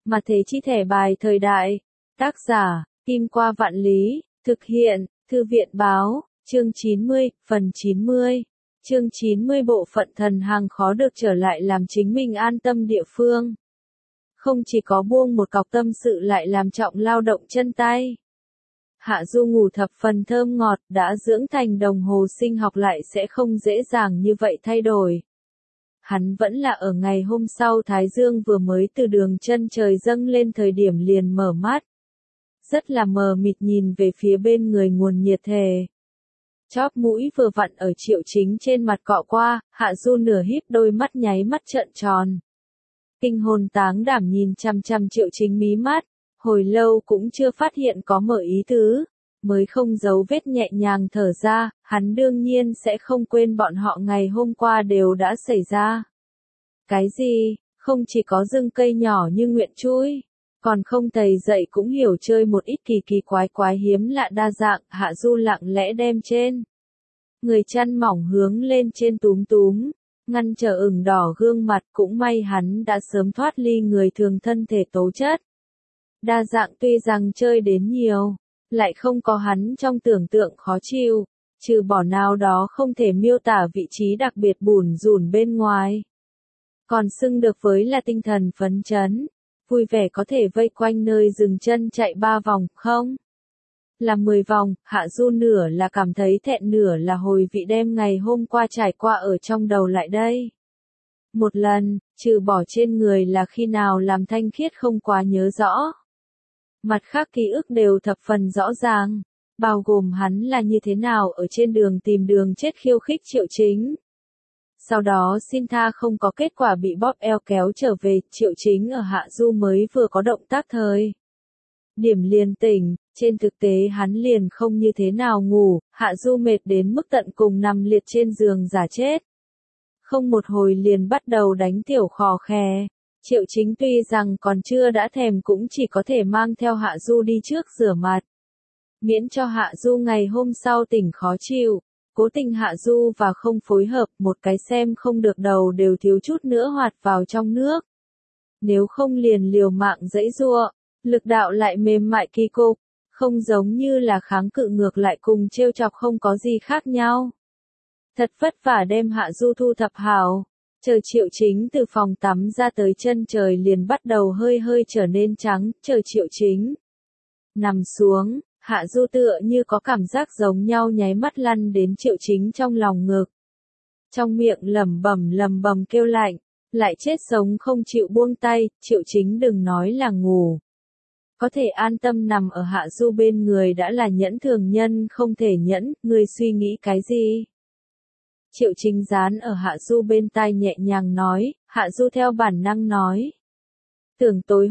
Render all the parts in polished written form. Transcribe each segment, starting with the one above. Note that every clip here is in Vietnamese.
Mà thế chi thẻ bài thời đại. Tác giả, Kim Qua Vạn Lý, thực hiện, Thư viện báo, chương 90, phần 90. Chương 90 bộ phận thần hàng khó được trở lại làm chính mình an tâm địa phương. Không chỉ có buông một cọc tâm sự lại làm trọng lao động chân tay. Hạ Du ngủ thập phần thơm ngọt, đã dưỡng thành đồng hồ sinh học lại sẽ không dễ dàng như vậy thay đổi. Hắn vẫn là ở ngày hôm sau Thái Dương vừa mới từ đường chân trời dâng lên thời điểm liền mở mắt. Rất là mờ mịt nhìn về phía bên người nguồn nhiệt thề. Chóp mũi vừa vặn ở Triệu Chính trên mặt cọ qua, Hạ Du nửa híp đôi mắt nháy mắt trợn tròn. Kinh hồn táng đảm nhìn chằm chằm Triệu Chính mí mắt, hồi lâu cũng chưa phát hiện có mở ý tứ, mới không giấu vết nhẹ nhàng thở ra, hắn đương nhiên sẽ không quên bọn họ ngày hôm qua đều đã xảy ra. Cái gì, không chỉ có rừng cây nhỏ như nguyện chuối, còn không thầy dậy cũng hiểu chơi một ít kỳ kỳ quái quái hiếm lạ đa dạng, Hạ Du lặng lẽ đem trên người chăn mỏng hướng lên trên túm túm, ngăn trở ửng đỏ gương mặt, cũng may hắn đã sớm thoát ly người thường thân thể tố chất. Đa dạng tuy rằng chơi đến nhiều, lại không có hắn trong tưởng tượng khó chịu, trừ bỏ nào đó không thể miêu tả vị trí đặc biệt bủn rủn bên ngoài. Còn xưng được với là tinh thần phấn chấn, vui vẻ có thể vây quanh nơi dừng chân chạy 3 vòng, không? Là 10 vòng, Hạ Du nửa là cảm thấy thẹn nửa là hồi vị đem ngày hôm qua trải qua ở trong đầu lại đây. Một lần, trừ bỏ trên người là khi nào làm thanh khiết không quá nhớ rõ. Mặt khác ký ức đều thập phần rõ ràng, bao gồm hắn là như thế nào ở trên đường tìm đường chết khiêu khích Triệu Chính. Sau đó xin tha không có kết quả bị bóp eo kéo trở về, Triệu Chính ở Hạ Du mới vừa có động tác thời điểm liền tỉnh, trên thực tế hắn liền không như thế nào ngủ, Hạ Du mệt đến mức tận cùng nằm liệt trên giường giả chết. Không một hồi liền bắt đầu đánh tiểu khò khè. Triệu Chính tuy rằng còn chưa đã thèm cũng chỉ có thể mang theo Hạ Du đi trước rửa mặt. Miễn cho Hạ Du ngày hôm sau tỉnh khó chịu, cố tình Hạ Du và không phối hợp, một cái xem không được đầu đều thiếu chút nữa hoạt vào trong nước. Nếu không liền liều mạng giãy giụa, lực đạo lại mềm mại kỳ cục, không giống như là kháng cự ngược lại cùng trêu chọc không có gì khác nhau. Thật vất vả đem Hạ Du thu thập hảo. Chờ Triệu Chính từ phòng tắm ra tới chân trời liền bắt đầu hơi hơi trở nên trắng, chờ Triệu Chính nằm xuống, Hạ Du tựa như có cảm giác giống nhau nháy mắt lăn đến Triệu Chính trong lòng ngực. Trong miệng lẩm bẩm kêu lạnh, lại chết sống không chịu buông tay, Triệu Chính đừng nói là ngủ. Có thể an tâm nằm ở Hạ Du bên người đã là nhẫn thường nhân không thể nhẫn, người suy nghĩ cái gì? Triệu Chính dán ở Hạ Du bên tai nhẹ nhàng nói, Hạ Du theo bản năng nói. Tưởng tối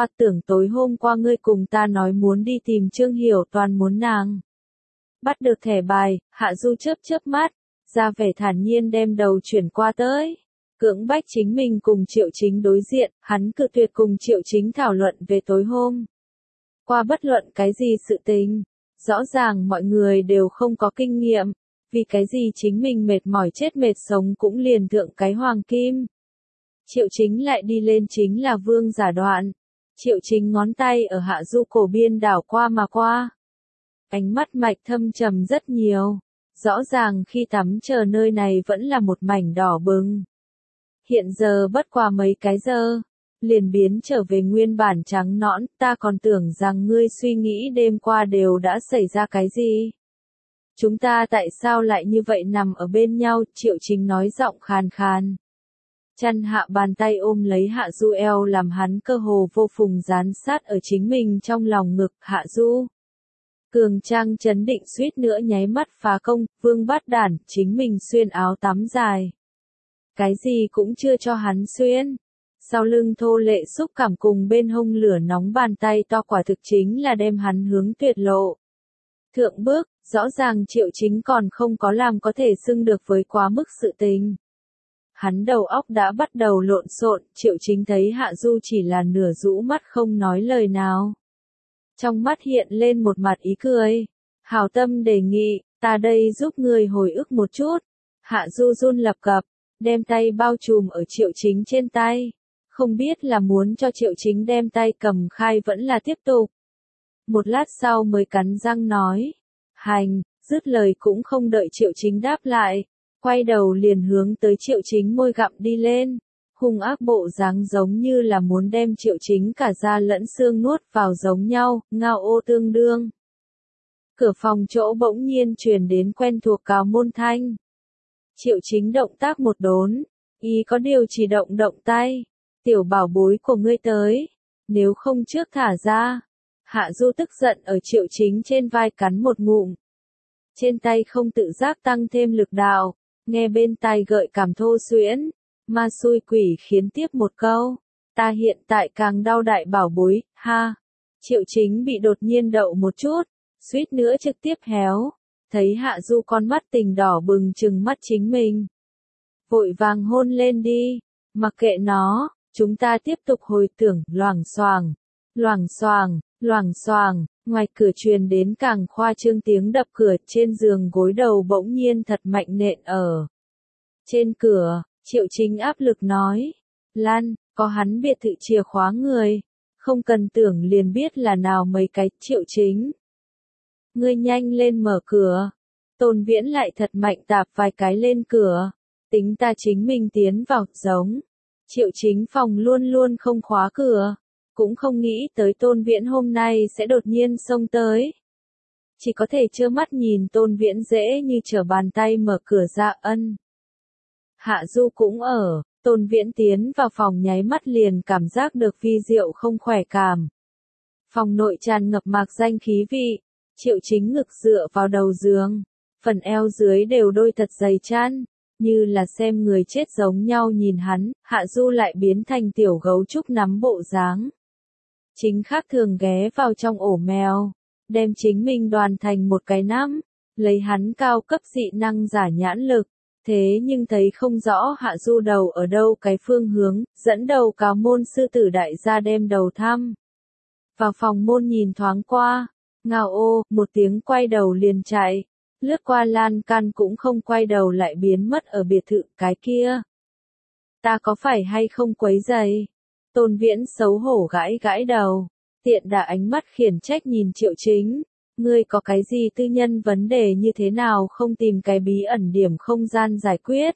hôm qua ngươi cùng ta nói muốn đi tìm Trương Hiểu Toàn muốn nàng. Bắt được thẻ bài, Hạ Du chớp mắt, ra vẻ thản nhiên đem đầu chuyển qua tới. Cưỡng bách chính mình cùng Triệu Chính đối diện, hắn cự tuyệt cùng Triệu Chính thảo luận về tối hôm qua bất luận cái gì sự tình. Rõ ràng mọi người đều không có kinh nghiệm. Vì cái gì chính mình mệt mỏi chết mệt sống cũng liền thượng cái hoàng kim. Triệu Chính lại đi lên chính là vương giả đoạn. Triệu Chính ngón tay ở Hạ Du cổ biên đảo qua mà qua. Ánh mắt mạch thâm trầm rất nhiều. Rõ ràng khi tắm chờ nơi này vẫn là một mảnh đỏ bừng. Hiện giờ bất qua mấy cái giờ, liền biến trở về nguyên bản trắng nõn, ta còn tưởng rằng ngươi suy nghĩ đêm qua đều đã xảy ra cái gì. Chúng ta tại sao lại như vậy nằm ở bên nhau, Triệu Chính nói giọng khàn khàn. Chăn hạ bàn tay ôm lấy Hạ Du eo làm hắn cơ hồ vô phùng dán sát ở chính mình trong lòng ngực, Hạ Du. Cường trang chấn định suýt nữa nháy mắt phá công, vương bát đản, chính mình xuyên áo tắm dài. Cái gì cũng chưa cho hắn xuyên. Sau lưng thô lệ xúc cảm cùng bên hông lửa nóng bàn tay to quả thực chính là đem hắn hướng tuyệt lộ. Thượng bước, rõ ràng Triệu Chính còn không có làm có thể xưng được với quá mức sự tình. Hắn đầu óc đã bắt đầu lộn xộn, Triệu Chính thấy Hạ Du chỉ là nửa rũ mắt không nói lời nào. Trong mắt hiện lên một mặt ý cười. Hảo tâm đề nghị, ta đây giúp người hồi ức một chút. Hạ Du run lập cập, đem tay bao trùm ở Triệu Chính trên tay. Không biết là muốn cho Triệu Chính đem tay cầm khai vẫn là tiếp tục. Một lát sau mới cắn răng nói. Hành, dứt lời cũng không đợi Triệu Chính đáp lại. Quay đầu liền hướng tới Triệu Chính môi gặm đi lên. Hung ác bộ dáng giống như là muốn đem Triệu Chính cả da lẫn xương nuốt vào giống nhau, ngao ô tương đương. Cửa phòng chỗ bỗng nhiên truyền đến quen thuộc cào môn thanh. Triệu Chính động tác một đốn, ý có điều chỉ động động tay. Tiểu bảo bối của ngươi tới, nếu không trước thả ra. Hạ Du tức giận ở Triệu Chính trên vai cắn một ngụm. Trên tay không tự giác tăng thêm lực đạo, nghe bên tai gợi cảm thô xuyễn. Ma xui quỷ khiến tiếp một câu. Ta hiện tại càng đau đại bảo bối, ha. Triệu Chính bị đột nhiên đậu một chút, suýt nữa trực tiếp héo. Thấy Hạ Du con mắt tình đỏ bừng trừng mắt chính mình. Vội vàng hôn lên đi, mặc kệ nó, chúng ta tiếp tục hồi tưởng, loảng xoảng, loảng xoảng, loảng xoảng, ngoài cửa truyền đến càng khoa trương tiếng đập cửa, trên giường gối đầu bỗng nhiên thật mạnh nện ở. Trên cửa, Triệu Chính áp lực nói, Lan, có hắn biệt thự chìa khóa người, không cần tưởng liền biết là nào mấy cái. Triệu Chính. Ngươi nhanh lên mở cửa. Tôn Viễn lại thật mạnh tạp vài cái lên cửa. Tính ta chính mình tiến vào, giống. Triệu Chính phòng luôn luôn không khóa cửa. Cũng không nghĩ tới Tôn Viễn hôm nay sẽ đột nhiên xông tới. Chỉ có thể trơ mắt nhìn Tôn Viễn dễ như trở bàn tay mở cửa ra. Ân. Hạ Du cũng ở, Tôn Viễn tiến vào phòng nháy mắt liền cảm giác được vi diệu không khỏe cảm. Phòng nội tràn ngập mạc danh khí vị. Triệu Chính ngực dựa vào đầu giường, phần eo dưới đều đôi thật dày chăn, như là xem người chết giống nhau nhìn hắn. Hạ Du lại biến thành tiểu gấu trúc nắm bộ dáng. Chính khác thường ghé vào trong ổ mèo, đem chính mình đoàn thành một cái nắm, lấy hắn cao cấp dị năng giả nhãn lực. Thế nhưng thấy không rõ Hạ Du đầu ở đâu cái phương hướng, dẫn đầu cáo môn sư tử đại gia đem đầu thăm. Vào phòng môn nhìn thoáng qua, ngao ô, một tiếng quay đầu liền chạy, lướt qua lan can cũng không quay đầu lại biến mất ở biệt thự. Cái kia. Ta có phải hay không quấy giày? Tôn Viễn xấu hổ gãi gãi đầu, tiện đà ánh mắt khiển trách nhìn Triệu Chính. Ngươi có cái gì tư nhân vấn đề như thế nào không tìm cái bí ẩn điểm không gian giải quyết?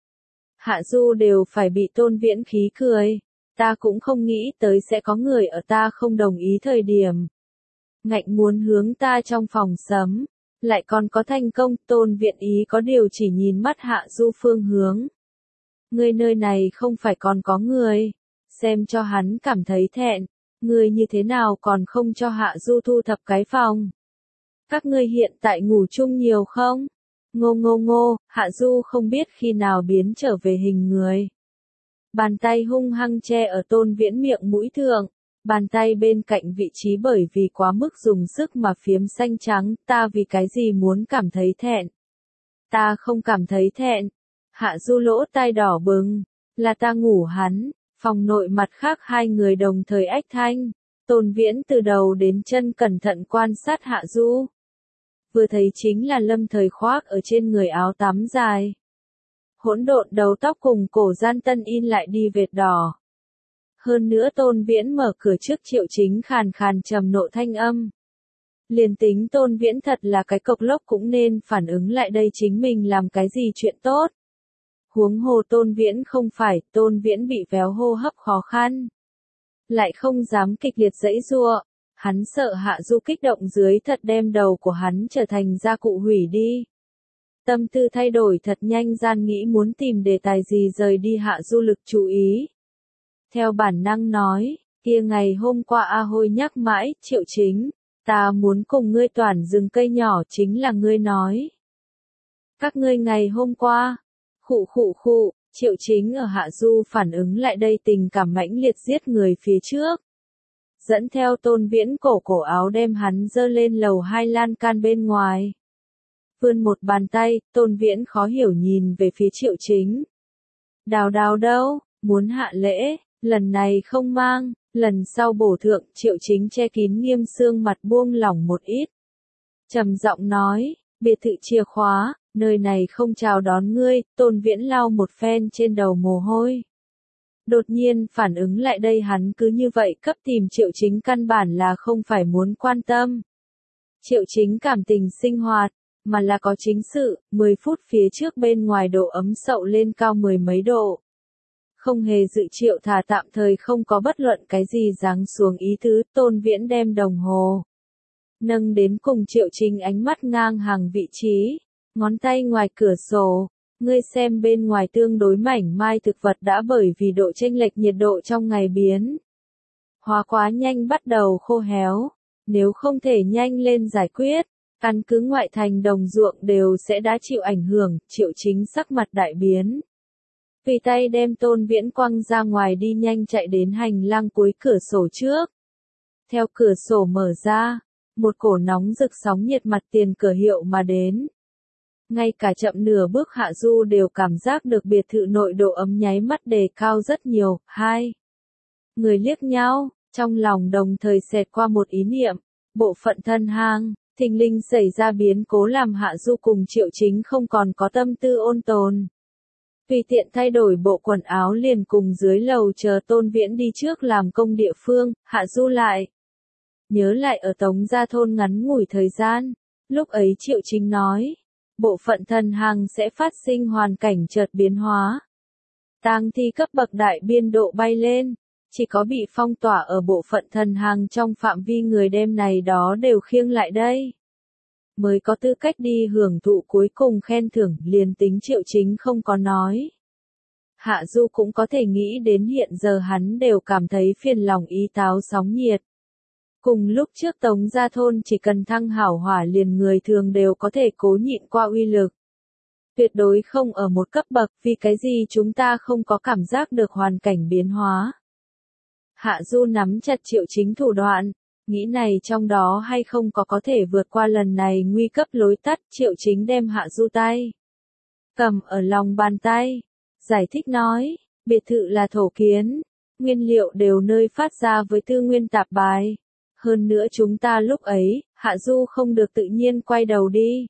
Hạ Du đều phải bị Tôn Viễn khí cười. Ta cũng không nghĩ tới sẽ có người ở ta không đồng ý thời điểm. Ngạnh muốn hướng ta trong phòng sấm. Lại còn có thành công. Tôn Viễn ý có điều chỉ nhìn mắt Hạ Du phương hướng. Ngươi nơi này không phải còn có người. Xem cho hắn cảm thấy thẹn. Ngươi như thế nào còn không cho Hạ Du thu thập cái phòng? Các ngươi hiện tại ngủ chung nhiều không? Ngô ngô ngô, Hạ Du không biết khi nào biến trở về hình người. Bàn tay hung hăng che ở Tôn Viễn miệng mũi thượng. Bàn tay bên cạnh vị trí bởi vì quá mức dùng sức mà phiếm xanh trắng. Ta vì cái gì muốn cảm thấy thẹn? Ta không cảm thấy thẹn. Hạ Du lỗ tai đỏ bừng. Là ta ngủ hắn. Phòng nội mặt khác hai người đồng thời ách thanh. Tôn Viễn từ đầu đến chân cẩn thận quan sát Hạ Du. Vừa thấy chính là lâm thời khoác ở trên người áo tắm dài. Hỗn độn đầu tóc cùng cổ gian tân in lại đi vệt đỏ. Hơn nữa Tôn Viễn mở cửa trước Triệu Chính khàn khàn trầm nộ thanh âm. Liền tính Tôn Viễn thật là cái cộc lốc cũng nên phản ứng lại đây chính mình làm cái gì chuyện tốt. Huống hồ Tôn Viễn không phải, Tôn Viễn bị véo hô hấp khó khăn. Lại không dám kịch liệt giãy giụa. Hắn sợ Hạ Du kích động dưới thật đem đầu của hắn trở thành gia cụ hủy đi. Tâm tư thay đổi thật nhanh gian nghĩ muốn tìm đề tài gì rời đi Hạ Du lực chú ý. Theo bản năng nói, kia ngày hôm qua A Hôi nhắc mãi, Triệu Chính, ta muốn cùng ngươi toàn rừng cây nhỏ chính là ngươi nói. Các ngươi ngày hôm qua, khụ, Triệu Chính ở Hạ Du phản ứng lại đây tình cảm mãnh liệt giết người phía trước. Dẫn theo Tôn Viễn cổ áo đem hắn dơ lên lầu 2 lan can bên ngoài. Vươn một bàn tay, Tôn Viễn khó hiểu nhìn về phía Triệu Chính. Đào đâu, muốn hạ lễ, lần này không mang, lần sau bổ thượng. Triệu Chính che kín nghiêm xương mặt buông lỏng một ít. Trầm giọng nói, biệt thự chìa khóa, nơi này không chào đón ngươi. Tôn Viễn lau một phen trên đầu mồ hôi. Đột nhiên phản ứng lại đây hắn cứ như vậy cấp tìm Triệu Chính căn bản là không phải muốn quan tâm. Triệu Chính cảm tình sinh hoạt, mà là có chính sự, 10 phút phía trước bên ngoài độ ấm sậu lên cao 10 mấy độ. Không hề dự Triệu thả tạm thời không có bất luận cái gì giáng xuống ý tứ, Tôn Viễn đem đồng hồ nâng đến cùng Triệu Chính ánh mắt ngang hàng vị trí, ngón tay ngoài cửa sổ, ngươi xem bên ngoài tương đối mảnh mai thực vật đã bởi vì độ chênh lệch nhiệt độ trong ngày biến hóa quá nhanh bắt đầu khô héo, nếu không thể nhanh lên giải quyết, căn cứ ngoại thành đồng ruộng đều sẽ đã chịu ảnh hưởng. Triệu Chính sắc mặt đại biến. Vì tay đem Tôn Viễn quăng ra ngoài đi nhanh chạy đến hành lang cuối cửa sổ trước. Theo cửa sổ mở ra, một cổ nóng rực sóng nhiệt mặt tiền cửa hiệu mà đến. Ngay cả chậm nửa bước Hạ Du đều cảm giác được biệt thự nội độ ấm nháy mắt đề cao rất nhiều. Hai người liếc nhau, trong lòng đồng thời xẹt qua một ý niệm, bộ phận thân hang, thình lình xảy ra biến cố làm Hạ Du cùng Triệu Chính không còn có tâm tư ôn tồn. Tùy tiện thay đổi bộ quần áo liền cùng dưới lầu chờ Tôn Viễn đi trước làm công địa phương. Hạ Du lại nhớ lại ở Tống Gia Thôn ngắn ngủi thời gian, lúc ấy Triệu Chính nói, bộ phận thần hàng sẽ phát sinh hoàn cảnh chợt biến hóa. Tang thi cấp bậc đại biên độ bay lên, chỉ có bị phong tỏa ở bộ phận thần hàng trong phạm vi người đem này đó đều khiêng lại đây, mới có tư cách đi hưởng thụ cuối cùng khen thưởng. Liền tính Triệu Chính không có nói, Hạ Du cũng có thể nghĩ đến hiện giờ hắn đều cảm thấy phiền lòng ý táo sóng nhiệt. Cùng lúc trước Tống Gia Thôn chỉ cần thăng hảo hỏa liền người thường đều có thể cố nhịn qua uy lực. Tuyệt đối không ở một cấp bậc, vì cái gì chúng ta không có cảm giác được hoàn cảnh biến hóa. Hạ Du nắm chặt Triệu Chính thủ đoạn, nghĩ này trong đó hay không có thể vượt qua lần này nguy cấp lối tắt. Triệu Chính đem Hạ Du tay cầm ở lòng bàn tay, giải thích nói, biệt thự là thổ kiến, nguyên liệu đều nơi phát ra với tư nguyên tạp bài. Hơn nữa chúng ta lúc ấy, Hạ Du không được tự nhiên quay đầu đi.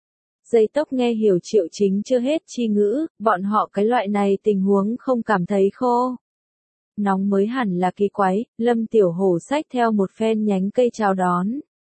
Dây tóc nghe hiểu Triệu Chính chưa hết chi ngữ, bọn họ cái loại này tình huống không cảm thấy khô nóng mới hẳn là kỳ quái. Lâm Tiểu Hổ xách theo một phen nhánh cây chào đón.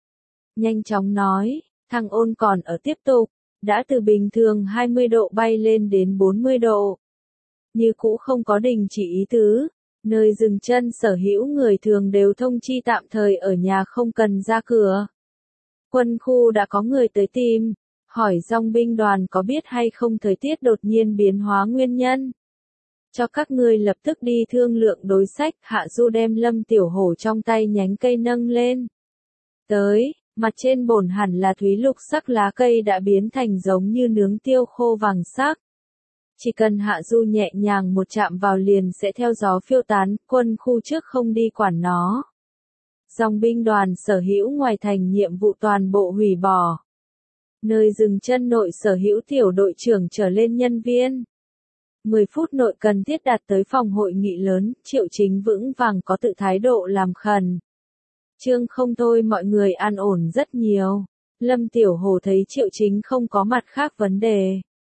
Nhanh chóng nói, thằng ôn còn ở tiếp tục, đã từ bình thường 20 độ bay lên đến 40 độ. Như cũ không có đình chỉ ý tứ, nơi dừng chân sở hữu người thường đều thông chi tạm thời ở nhà không cần ra cửa. Quân khu đã có người tới tìm, hỏi dòng binh đoàn có biết hay không thời tiết đột nhiên biến hóa nguyên nhân. Cho các ngươi lập tức đi thương lượng đối sách. Hạ Du đem Lâm Tiểu Hổ trong tay nhánh cây nâng lên. Tới, mặt trên bổn hẳn là thúy lục sắc lá cây đã biến thành giống như nướng tiêu khô vàng sắc. Chỉ cần Hạ Du nhẹ nhàng một chạm vào liền sẽ theo gió phiêu tán, quân khu trước không đi quản nó. Dòng binh đoàn sở hữu ngoài thành nhiệm vụ toàn bộ hủy bỏ. Nơi dừng chân nội sở hữu tiểu đội trưởng trở lên nhân viên. 10 phút nội cần thiết đạt tới phòng hội nghị lớn. Triệu Chính vững vàng có tự thái độ làm khẩn. Chương không thôi mọi người an ổn rất nhiều. Lâm Tiểu Hồ thấy Triệu Chính không có mặt khác vấn đề,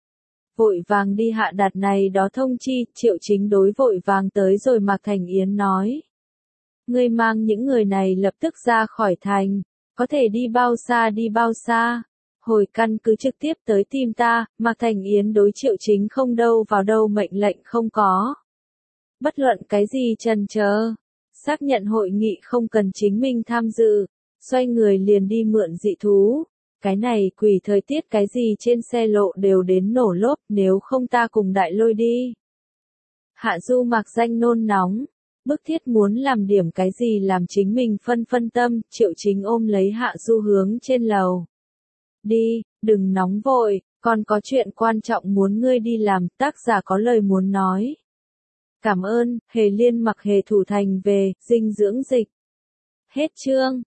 vội vàng đi hạ đặt này đó thông chi. Triệu Chính đối vội vàng tới rồi Mạc Thành Yến nói, ngươi mang những người này lập tức ra khỏi thành, có thể đi bao xa đi bao xa, hồi căn cứ trực tiếp tới tìm ta. Mạc Thành Yến đối Triệu Chính không đâu vào đâu mệnh lệnh không có bất luận cái gì chần chờ, xác nhận hội nghị không cần chính mình tham dự, xoay người liền đi mượn dị thú. Cái này quỷ thời tiết cái gì trên xe lộ đều đến nổ lốp, nếu không ta cùng Đại Lôi đi. Hạ Du mặc danh nôn nóng, bức thiết muốn làm điểm cái gì làm chính mình phân tâm. Triệu Chính ôm lấy Hạ Du hướng trên lầu. Đi, đừng nóng vội, còn có chuyện quan trọng muốn ngươi đi làm. Tác giả có lời muốn nói. Cảm ơn. Hề Liên mặc Hề Thủ Thành về, dinh dưỡng dịch. Hết chương.